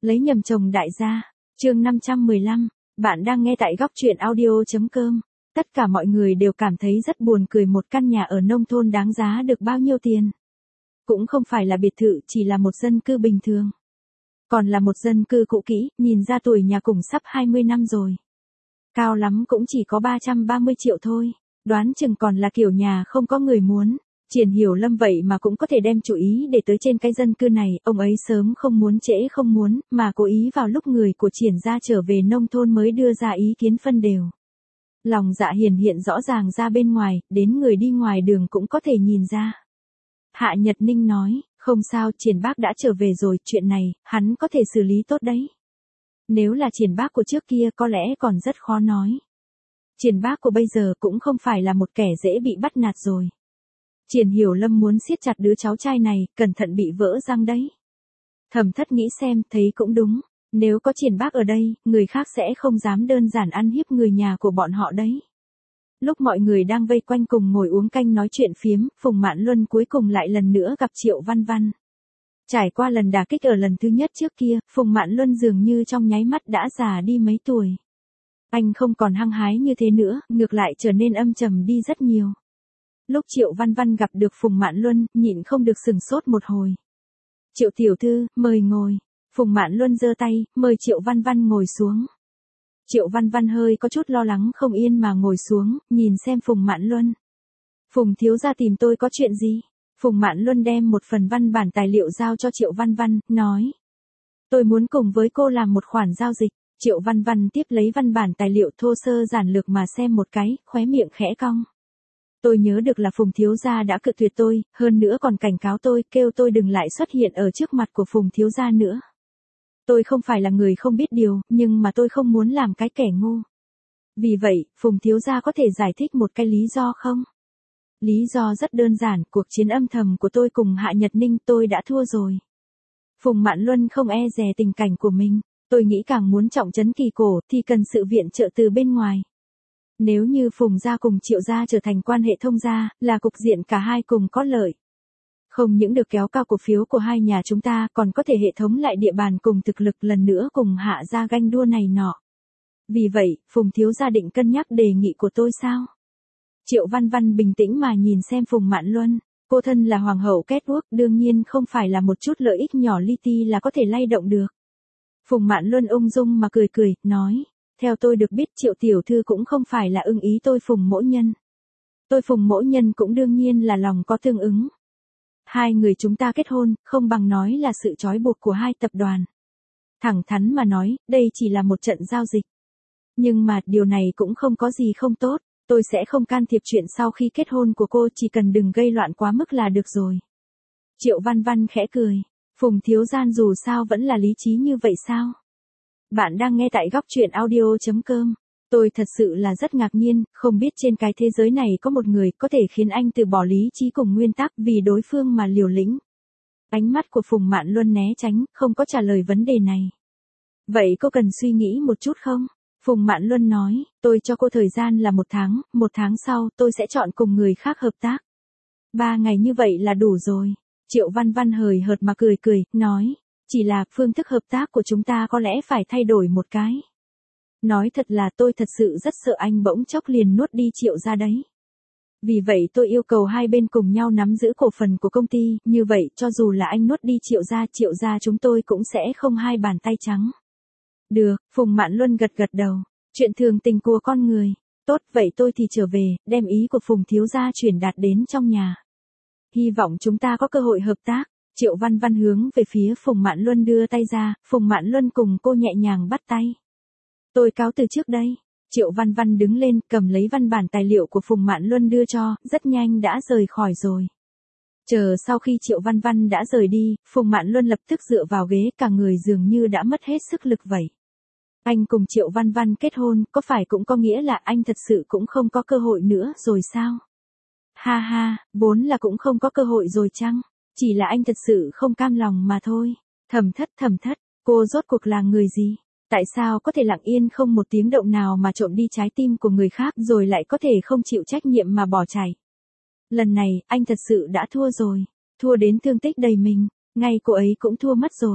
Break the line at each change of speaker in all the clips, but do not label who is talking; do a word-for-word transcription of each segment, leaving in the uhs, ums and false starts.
Lấy nhầm chồng đại gia. Chương năm trăm mười lăm. Bạn đang nghe tại góc truyện audio chấm com. Tất cả mọi người đều cảm thấy rất buồn cười, một căn nhà ở nông thôn đáng giá được bao nhiêu tiền. Cũng không phải là biệt thự, chỉ là một dân cư bình thường. Còn là một dân cư cũ kỹ, nhìn ra tuổi nhà cùng sắp hai mươi năm rồi. Cao lắm cũng chỉ có ba trăm ba mươi triệu thôi. Đoán chừng còn là kiểu nhà không có người muốn. Triển Hiểu Lâm vậy mà cũng có thể đem chú ý để tới trên cái dân cư này, ông ấy sớm không muốn trễ không muốn, mà cố ý vào lúc người của Triển gia trở về nông thôn mới đưa ra ý kiến phân đều. Lòng dạ hiền hiện rõ ràng ra bên ngoài, đến người đi ngoài đường cũng có thể nhìn ra. Hạ Nhật Ninh nói, không sao, Triển bác đã trở về rồi, chuyện này, hắn có thể xử lý tốt đấy. Nếu là Triển bác của trước kia có lẽ còn rất khó nói. Triển bác của bây giờ cũng không phải là một kẻ dễ bị bắt nạt rồi. Triển Hiểu Lâm muốn siết chặt đứa cháu trai này, cẩn thận bị vỡ răng đấy. Thẩm Thất nghĩ xem, thấy cũng đúng. Nếu có Triển bác ở đây, người khác sẽ không dám đơn giản ăn hiếp người nhà của bọn họ đấy. Lúc mọi người đang vây quanh cùng ngồi uống canh nói chuyện phiếm, Phùng Mạn Luân cuối cùng lại lần nữa gặp Triệu Văn Văn. Trải qua lần đả kích ở lần thứ nhất trước kia, Phùng Mạn Luân dường như trong nháy mắt đã già đi mấy tuổi. Anh không còn hăng hái như thế nữa, ngược lại trở nên âm trầm đi rất nhiều. Lúc Triệu Văn Văn gặp được Phùng Mạn Luân, nhịn không được sừng sốt một hồi. Triệu tiểu thư, mời ngồi. Phùng Mạn Luân giơ tay, mời Triệu Văn Văn ngồi xuống. Triệu Văn Văn hơi có chút lo lắng không yên mà ngồi xuống, nhìn xem Phùng Mạn Luân. Phùng thiếu gia tìm tôi có chuyện gì? Phùng Mạn Luân đem một phần văn bản tài liệu giao cho Triệu Văn Văn, nói. Tôi muốn cùng với cô làm một khoản giao dịch. Triệu Văn Văn tiếp lấy văn bản tài liệu thô sơ giản lược mà xem một cái, khóe miệng khẽ cong. Tôi nhớ được là Phùng thiếu gia đã cự tuyệt tôi, hơn nữa còn cảnh cáo tôi, kêu tôi đừng lại xuất hiện ở trước mặt của Phùng thiếu gia nữa. Tôi không phải là người không biết điều, nhưng mà tôi không muốn làm cái kẻ ngu. Vì vậy, Phùng thiếu gia có thể giải thích một cái lý do không? Lý do rất đơn giản, cuộc chiến âm thầm của tôi cùng Hạ Nhật Ninh tôi đã thua rồi. Phùng Mạn Luân không e dè tình cảnh của mình, tôi nghĩ càng muốn trọng trấn Kỳ Cổ thì cần sự viện trợ từ bên ngoài. Nếu như Phùng gia cùng Triệu gia trở thành quan hệ thông gia, là cục diện cả hai cùng có lợi. Không những được kéo cao cổ phiếu của hai nhà chúng ta, còn có thể hệ thống lại địa bàn cùng thực lực lần nữa cùng Hạ gia ganh đua này nọ. Vì vậy, Phùng thiếu gia định cân nhắc đề nghị của tôi sao? Triệu Văn Văn bình tĩnh mà nhìn xem Phùng Mạn Luân, cô thân là hoàng hậu Catwalk, đương nhiên không phải là một chút lợi ích nhỏ li ti là có thể lay động được. Phùng Mạn Luân ung dung mà cười cười, nói. Theo tôi được biết Triệu tiểu thư cũng không phải là ưng ý tôi Phùng mỗ nhân. Tôi Phùng mỗ nhân cũng đương nhiên là lòng có tương ứng. Hai người chúng ta kết hôn, không bằng nói là sự trói buộc của hai tập đoàn. Thẳng thắn mà nói, đây chỉ là một trận giao dịch. Nhưng mà, điều này cũng không có gì không tốt, tôi sẽ không can thiệp chuyện sau khi kết hôn của cô, chỉ cần đừng gây loạn quá mức là được rồi. Triệu Văn Văn khẽ cười, Phùng thiếu gia dù sao vẫn là lý trí như vậy sao? Bạn đang nghe tại góc truyện audio chấm com. Tôi thật sự là rất ngạc nhiên, không biết trên cái thế giới này có một người có thể khiến anh từ bỏ lý trí cùng nguyên tắc vì đối phương mà liều lĩnh. Ánh mắt của Phùng Mạn Luân né tránh, không có trả lời vấn đề này. Vậy cô cần suy nghĩ một chút không? Phùng Mạn Luân nói, tôi cho cô thời gian là một tháng, một tháng sau tôi sẽ chọn cùng người khác hợp tác. Ba ngày như vậy là đủ rồi. Triệu Văn Văn hời hợt mà cười cười, nói. Chỉ là phương thức hợp tác của chúng ta có lẽ phải thay đổi một cái. Nói thật là tôi thật sự rất sợ anh bỗng chốc liền nuốt đi Triệu ra đấy. Vì vậy tôi yêu cầu hai bên cùng nhau nắm giữ cổ phần của công ty, như vậy cho dù là anh nuốt đi Triệu ra, Triệu ra chúng tôi cũng sẽ không hai bàn tay trắng. Được, Phùng Mạn Luân gật gật đầu, chuyện thường tình của con người. Tốt, vậy tôi thì trở về, đem ý của Phùng thiếu gia truyền đạt đến trong nhà. Hy vọng chúng ta có cơ hội hợp tác. Triệu Văn Văn hướng về phía Phùng Mạn Luân đưa tay ra, Phùng Mạn Luân cùng cô nhẹ nhàng bắt tay. Tôi cáo từ trước đây. Triệu Văn Văn đứng lên, cầm lấy văn bản tài liệu của Phùng Mạn Luân đưa cho, rất nhanh đã rời khỏi rồi. Chờ sau khi Triệu Văn Văn đã rời đi, Phùng Mạn Luân lập tức dựa vào ghế, cả người dường như đã mất hết sức lực vậy. Anh cùng Triệu Văn Văn kết hôn, có phải cũng có nghĩa là anh thật sự cũng không có cơ hội nữa rồi sao? Ha ha, vốn là cũng không có cơ hội rồi chăng? Chỉ là anh thật sự không cam lòng mà thôi. Thẩm Thất, Thẩm Thất, cô rốt cuộc là người gì? Tại sao có thể lặng yên không một tiếng động nào mà trộm đi trái tim của người khác rồi lại có thể không chịu trách nhiệm mà bỏ chạy? Lần này, anh thật sự đã thua rồi. Thua đến thương tích đầy mình. Ngay cô ấy cũng thua mất rồi.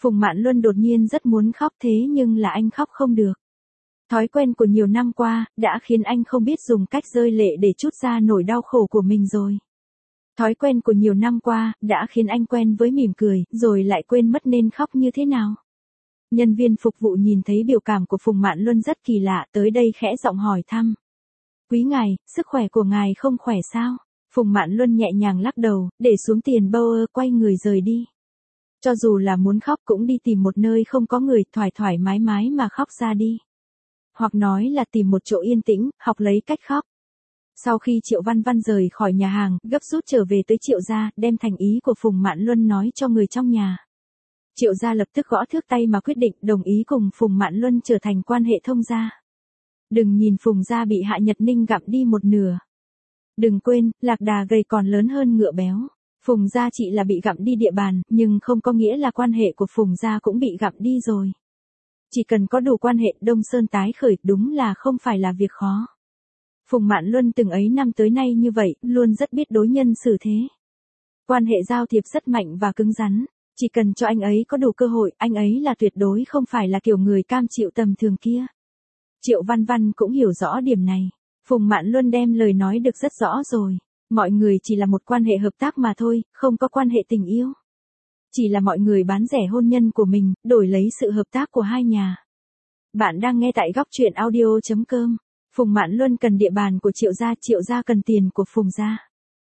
Phùng Mạn Luân đột nhiên rất muốn khóc thế nhưng là anh khóc không được. Thói quen của nhiều năm qua, đã khiến anh không biết dùng cách rơi lệ để trút ra nỗi đau khổ của mình rồi. Thói quen của nhiều năm qua, đã khiến anh quen với mỉm cười, rồi lại quên mất nên khóc như thế nào. Nhân viên phục vụ nhìn thấy biểu cảm của Phùng Mạn Luân rất kỳ lạ, tới đây khẽ giọng hỏi thăm. Quý ngài, sức khỏe của ngài không khỏe sao? Phùng Mạn Luân nhẹ nhàng lắc đầu, để xuống tiền bâu ơ, quay người rời đi. Cho dù là muốn khóc cũng đi tìm một nơi không có người, thoải thoải mái mái mà khóc ra đi. Hoặc nói là tìm một chỗ yên tĩnh, học lấy cách khóc. Sau khi Triệu Văn Văn rời khỏi nhà hàng, gấp rút trở về tới Triệu gia, đem thành ý của Phùng Mạn Luân nói cho người trong nhà. Triệu gia lập tức gõ thước tay mà quyết định đồng ý cùng Phùng Mạn Luân trở thành quan hệ thông gia. Đừng nhìn Phùng gia bị Hạ Nhật Ninh gặm đi một nửa. Đừng quên, lạc đà gầy còn lớn hơn ngựa béo. Phùng gia chỉ là bị gặm đi địa bàn, nhưng không có nghĩa là quan hệ của Phùng gia cũng bị gặm đi rồi. Chỉ cần có đủ quan hệ, Đông Sơn tái khởi đúng là không phải là việc khó. Phùng Mạn Luân từng ấy năm tới nay như vậy, luôn rất biết đối nhân xử thế. Quan hệ giao thiệp rất mạnh và cứng rắn. Chỉ cần cho anh ấy có đủ cơ hội, anh ấy là tuyệt đối không phải là kiểu người cam chịu tầm thường kia. Triệu Văn Văn cũng hiểu rõ điểm này. Phùng Mạn Luân đem lời nói được rất rõ rồi. Mọi người chỉ là một quan hệ hợp tác mà thôi, không có quan hệ tình yêu. Chỉ là mọi người bán rẻ hôn nhân của mình, đổi lấy sự hợp tác của hai nhà. Bạn đang nghe tại góc truyện audio chấm com. Phùng Mạn Luân cần địa bàn của Triệu gia, Triệu gia cần tiền của Phùng gia.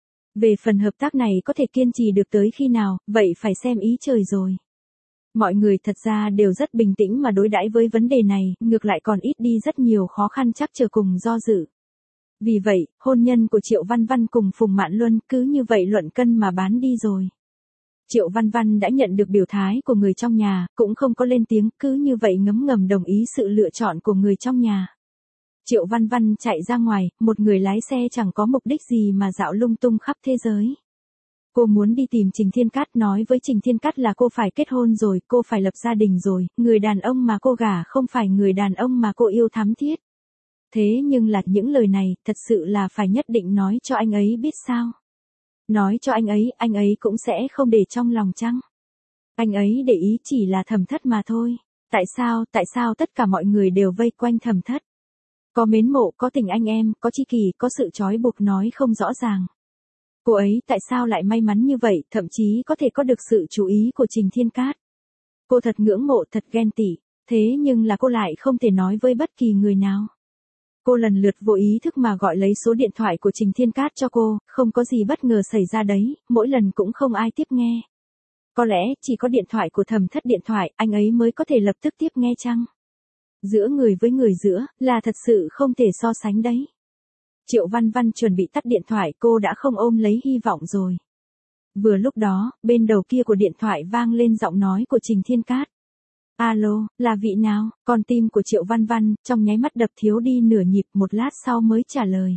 Về phần hợp tác này có thể kiên trì được tới khi nào, vậy phải xem ý trời rồi. Mọi người thật ra đều rất bình tĩnh mà đối đãi với vấn đề này, ngược lại còn ít đi rất nhiều khó khăn chắc chờ cùng do dự. Vì vậy, hôn nhân của Triệu Văn Văn cùng Phùng Mạn Luân cứ như vậy luận cân mà bán đi rồi. Triệu Văn Văn đã nhận được biểu thái của người trong nhà, cũng không có lên tiếng, cứ như vậy ngấm ngầm đồng ý sự lựa chọn của người trong nhà. Triệu Văn Văn chạy ra ngoài, một người lái xe chẳng có mục đích gì mà dạo lung tung khắp thế giới. Cô muốn đi tìm Trình Thiên Cát, nói với Trình Thiên Cát là cô phải kết hôn rồi, cô phải lập gia đình rồi, người đàn ông mà cô gả không phải người đàn ông mà cô yêu thắm thiết. Thế nhưng là những lời này, thật sự là phải nhất định nói cho anh ấy biết sao? Nói cho anh ấy, anh ấy cũng sẽ không để trong lòng chăng? Anh ấy để ý chỉ là Thẩm Thất mà thôi. Tại sao, tại sao tất cả mọi người đều vây quanh Thẩm Thất? Có mến mộ, có tình anh em, có chi kỷ, có sự trói buộc nói không rõ ràng. Cô ấy tại sao lại may mắn như vậy, thậm chí có thể có được sự chú ý của Trình Thiên Cát. Cô thật ngưỡng mộ, thật ghen tị, thế nhưng là cô lại không thể nói với bất kỳ người nào. Cô lần lượt vô ý thức mà gọi lấy số điện thoại của Trình Thiên Cát cho cô, không có gì bất ngờ xảy ra đấy, mỗi lần cũng không ai tiếp nghe. Có lẽ chỉ có điện thoại của Thẩm Thất điện thoại, anh ấy mới có thể lập tức tiếp nghe chăng? Giữa người với người giữa, là thật sự không thể so sánh đấy. Triệu Văn Văn chuẩn bị tắt điện thoại, cô đã không ôm lấy hy vọng rồi. Vừa lúc đó, bên đầu kia của điện thoại vang lên giọng nói của Trình Thiên Cát. Alo, là vị nào? Con tim của Triệu Văn Văn, trong nháy mắt đập thiếu đi nửa nhịp, một lát sau mới trả lời.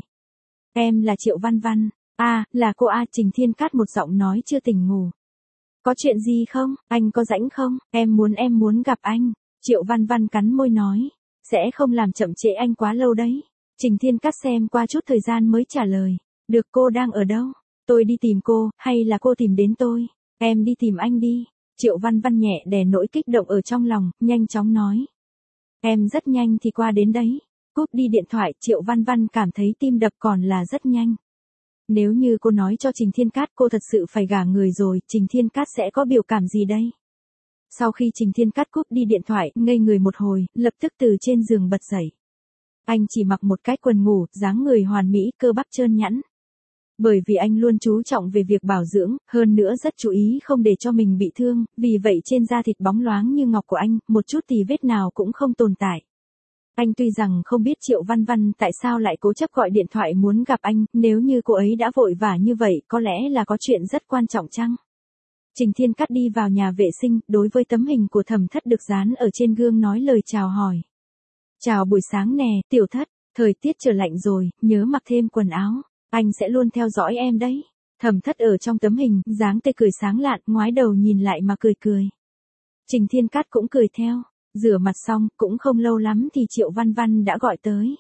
Em là Triệu Văn Văn. À, là cô A. Trình Thiên Cát một giọng nói chưa tỉnh ngủ. Có chuyện gì không? Anh có rảnh không? Em muốn em muốn gặp anh. Triệu Văn Văn cắn môi nói. Sẽ không làm chậm trễ anh quá lâu đấy. Trình Thiên Cát xem qua chút thời gian mới trả lời. Được, cô đang ở đâu? Tôi đi tìm cô, hay là cô tìm đến tôi? Em đi tìm anh đi. Triệu Văn Văn nhẹ đè nỗi kích động ở trong lòng, nhanh chóng nói. Em rất nhanh thì qua đến đấy. Cúp đi điện thoại, Triệu Văn Văn cảm thấy tim đập còn là rất nhanh. Nếu như cô nói cho Trình Thiên Cát cô thật sự phải gả người rồi, Trình Thiên Cát sẽ có biểu cảm gì đây? Sau khi Trình Thiên Cát cúp đi điện thoại, ngây người một hồi, lập tức từ trên giường bật dậy. Anh chỉ mặc một cái quần ngủ, dáng người hoàn mỹ, cơ bắp trơn nhẵn. Bởi vì anh luôn chú trọng về việc bảo dưỡng, hơn nữa rất chú ý không để cho mình bị thương, vì vậy trên da thịt bóng loáng như ngọc của anh, một chút tì vết nào cũng không tồn tại. Anh tuy rằng không biết Triệu Văn Văn tại sao lại cố chấp gọi điện thoại muốn gặp anh, nếu như cô ấy đã vội vã như vậy, có lẽ là có chuyện rất quan trọng chăng? Trình Thiên Cát đi vào nhà vệ sinh, đối với tấm hình của Thẩm Thất được dán ở trên gương nói lời chào hỏi. Chào buổi sáng nè, Tiểu Thất, thời tiết trở lạnh rồi, nhớ mặc thêm quần áo. Anh sẽ luôn theo dõi em đấy. Thẩm Thất ở trong tấm hình, dáng tươi cười sáng lạn, ngoái đầu nhìn lại mà cười cười. Trình Thiên Cát cũng cười theo. Rửa mặt xong, cũng không lâu lắm thì Triệu Văn Văn đã gọi tới.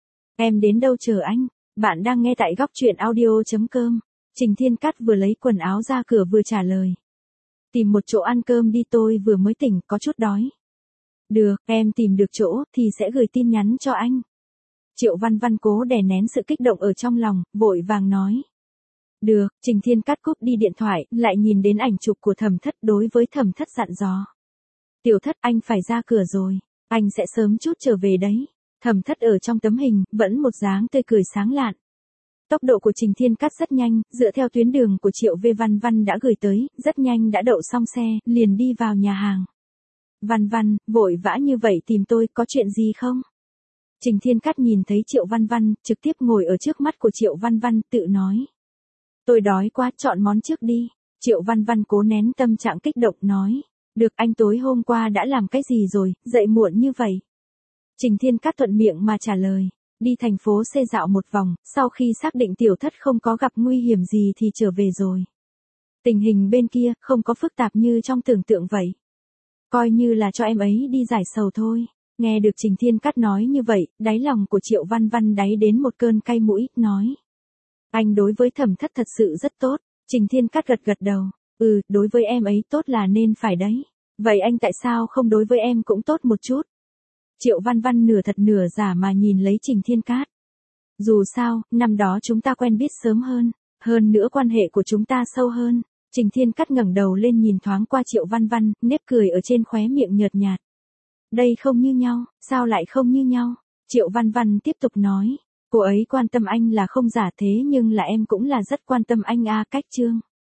Em đến đâu chờ anh? Bạn đang nghe tại góc truyện audio chấm com. Trình Thiên Cát vừa lấy quần áo ra cửa vừa trả lời. Tìm một chỗ ăn cơm đi, tôi vừa mới tỉnh, có chút đói. Được, em tìm được chỗ, thì sẽ gửi tin nhắn cho anh. Triệu Văn Văn cố đè nén sự kích động ở trong lòng, vội vàng nói. Được, Trình Thiên cắt cúp đi điện thoại, lại nhìn đến ảnh chụp của Thẩm Thất, đối với Thẩm Thất dặn dò. Tiểu Thất, anh phải ra cửa rồi, anh sẽ sớm chút trở về đấy. Thẩm Thất ở trong tấm hình, vẫn một dáng tươi cười sáng lạn. Tốc độ của Trình Thiên cắt rất nhanh, dựa theo tuyến đường của Triệu V Văn Văn đã gửi tới, rất nhanh đã đậu xong xe, liền đi vào nhà hàng. Văn Văn, vội vã như vậy tìm tôi, có chuyện gì không? Trình Thiên cắt nhìn thấy Triệu Văn Văn, trực tiếp ngồi ở trước mắt của Triệu Văn Văn, tự nói. Tôi đói quá, chọn món trước đi. Triệu Văn Văn cố nén tâm trạng kích động nói. Được, anh tối hôm qua đã làm cái gì rồi, dậy muộn như vậy? Trình Thiên cắt thuận miệng mà trả lời. Đi thành phố C dạo một vòng, sau khi xác định Tiểu Thất không có gặp nguy hiểm gì thì trở về rồi. Tình hình bên kia không có phức tạp như trong tưởng tượng vậy. Coi như là cho em ấy đi giải sầu thôi. Nghe được Trình Thiên cắt nói như vậy, đáy lòng của Triệu Văn Văn đáy đến một cơn cay mũi, nói. Anh đối với Thẩm Thất thật sự rất tốt. Trình Thiên cắt gật gật đầu. Ừ, đối với em ấy tốt là nên phải đấy. Vậy anh tại sao không đối với em cũng tốt một chút? Triệu Văn Văn nửa thật nửa giả mà nhìn lấy Trình Thiên Cát. Dù sao, năm đó chúng ta quen biết sớm hơn, hơn nữa quan hệ của chúng ta sâu hơn. Trình Thiên Cát ngẩng đầu lên nhìn thoáng qua Triệu Văn Văn, nếp cười ở trên khóe miệng nhợt nhạt. Đây không như nhau, sao lại không như nhau? Triệu Văn Văn tiếp tục nói, cô ấy quan tâm anh là không giả thế nhưng là em cũng là rất quan tâm anh a. Cách chương.